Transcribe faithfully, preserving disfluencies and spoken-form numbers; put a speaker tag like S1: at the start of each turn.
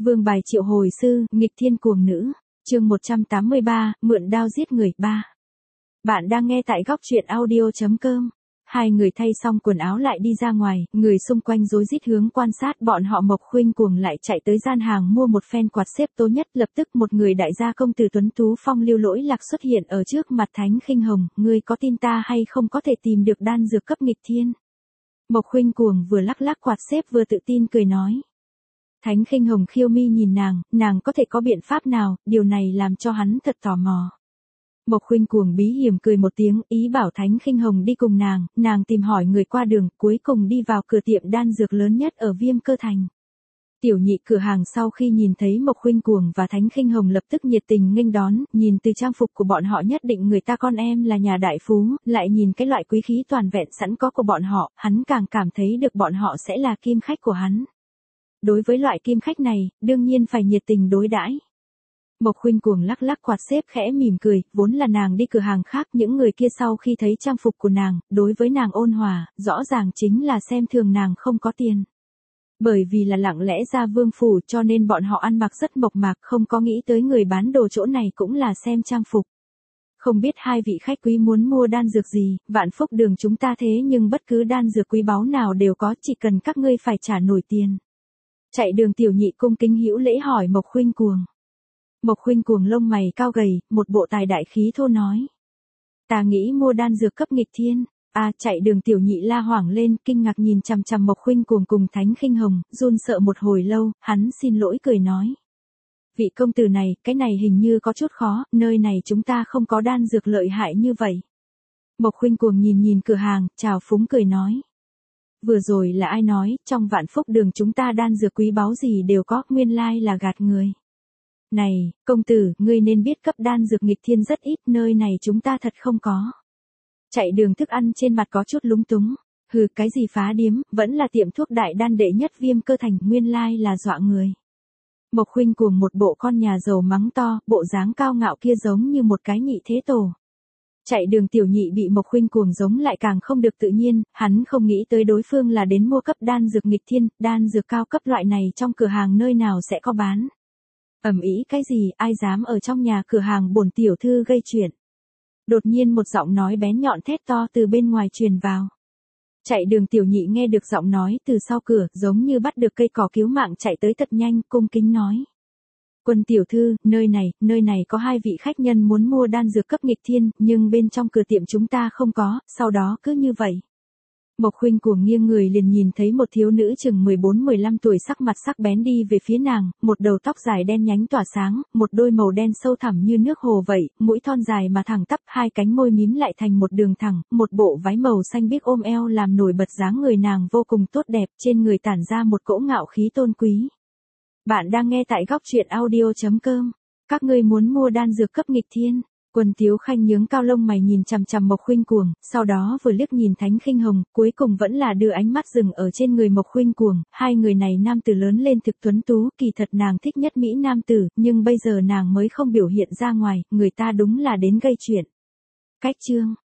S1: Vương bài triệu hồi sư, nghịch thiên cuồng nữ. Chương một trăm tám mươi ba, mượn đao giết người. ba. Bạn đang nghe tại góc truyện audio chấm com. Hai người thay xong quần áo lại đi ra ngoài, người xung quanh rối rít hướng quan sát bọn họ. Mộc Khuynh Cuồng lại chạy tới gian hàng mua một phen quạt xếp tố nhất. Lập tức một người đại gia công tử tuấn tú phong lưu lỗi lạc xuất hiện ở trước mặt Thánh Khinh Hồng. Ngươi có tin ta hay không có thể tìm được đan dược cấp nghịch thiên? Mộc Khuynh Cuồng vừa lắc lắc quạt xếp vừa tự tin cười nói. Thánh Khinh Hồng khiêu mi nhìn nàng, nàng có thể có biện pháp nào, điều này làm cho hắn thật tò mò. Mộc Khuynh Cuồng bí hiểm cười một tiếng, ý bảo Thánh Khinh Hồng đi cùng nàng, nàng tìm hỏi người qua đường, cuối cùng đi vào cửa tiệm đan dược lớn nhất ở Viêm Cơ Thành. Tiểu nhị cửa hàng sau khi nhìn thấy Mộc Khuynh Cuồng và Thánh Khinh Hồng lập tức nhiệt tình nghênh đón, nhìn từ trang phục của bọn họ nhất định người ta con em là nhà đại phú, lại nhìn cái loại quý khí toàn vẹn sẵn có của bọn họ, hắn càng cảm thấy được bọn họ sẽ là kim khách của hắn. Đối với loại kim khách này, đương nhiên phải nhiệt tình đối đãi. Mộc Khuynh Cuồng lắc lắc quạt xếp khẽ mỉm cười, vốn là nàng đi cửa hàng khác, những người kia sau khi thấy trang phục của nàng, đối với nàng ôn hòa, rõ ràng chính là xem thường nàng không có tiền. Bởi vì là lặng lẽ ra vương phủ cho nên bọn họ ăn mặc rất mộc mạc, không có nghĩ tới người bán đồ chỗ này cũng là xem trang phục. Không biết hai vị khách quý muốn mua đan dược gì, Vạn Phúc Đường chúng ta thế nhưng bất cứ đan dược quý báu nào đều có, chỉ cần các ngươi phải trả nổi tiền. Chạy đường tiểu nhị cung kính hữu lễ hỏi Mộc Khuynh Cuồng. Mộc Khuynh Cuồng lông mày cao gầy, một bộ tài đại khí thô nói. Ta nghĩ mua đan dược cấp nghịch thiên. À, chạy đường tiểu nhị la hoảng lên, kinh ngạc nhìn chằm chằm Mộc Khuynh Cuồng cùng Thánh Khinh Hồng, run sợ một hồi lâu, hắn xin lỗi cười nói. Vị công tử này, cái này hình như có chút khó, nơi này chúng ta không có đan dược lợi hại như vậy. Mộc Khuynh Cuồng nhìn nhìn cửa hàng, chào phúng cười nói. Vừa rồi là ai nói, trong Vạn Phúc Đường chúng ta đan dược quý báu gì đều có, nguyên lai là gạt người. Này, công tử, ngươi nên biết cấp đan dược nghịch thiên rất ít, nơi này chúng ta thật không có. Chạy đường thức ăn trên mặt có chút lúng túng, hừ cái gì phá điếm, vẫn là tiệm thuốc đại đan đệ nhất Viêm Cơ Thành, nguyên lai là dọa người. Mộc Khuynh Cuồng một bộ con nhà giàu mắng to, bộ dáng cao ngạo kia giống như một cái nhị thế tổ. Chạy đường tiểu nhị bị Mộc Khuynh Cuồng giống lại càng không được tự nhiên, hắn không nghĩ tới đối phương là đến mua cấp đan dược nghịch thiên, đan dược cao cấp loại này trong cửa hàng nơi nào sẽ có bán. Ầm ĩ cái gì, ai dám ở trong nhà cửa hàng bổn tiểu thư gây chuyện. Đột nhiên một giọng nói bén nhọn thét to từ bên ngoài truyền vào. Chạy đường tiểu nhị nghe được giọng nói từ sau cửa, giống như bắt được cây cỏ cứu mạng chạy tới thật nhanh, cung kính nói. Quân tiểu thư, nơi này, nơi này có hai vị khách nhân muốn mua đan dược cấp nghịch thiên, nhưng bên trong cửa tiệm chúng ta không có, sau đó cứ như vậy. Mộc Khuynh Cuồng nghiêng người liền nhìn thấy một thiếu nữ chừng mười bốn mười lăm tuổi sắc mặt sắc bén đi về phía nàng, một đầu tóc dài đen nhánh tỏa sáng, một đôi màu đen sâu thẳm như nước hồ vậy, mũi thon dài mà thẳng tắp, hai cánh môi mím lại thành một đường thẳng, một bộ váy màu xanh biếc ôm eo làm nổi bật dáng người nàng vô cùng tốt đẹp, trên người tản ra một cỗ ngạo khí tôn quý. Bạn đang nghe tại góc truyện audio chấm com. Các ngươi muốn mua đan dược cấp nghịch thiên. Quân Tiếu Khanh nhướng cao lông mày nhìn chằm chằm Mộc Khuynh Cuồng, sau đó vừa liếc nhìn Thánh Khinh Hồng, cuối cùng vẫn là đưa ánh mắt dừng ở trên người Mộc Khuynh Cuồng, hai người này nam tử lớn lên thực tuấn tú, kỳ thật nàng thích nhất mỹ nam tử, nhưng bây giờ nàng mới không biểu hiện ra ngoài, người ta đúng là đến gây chuyện. Cách chương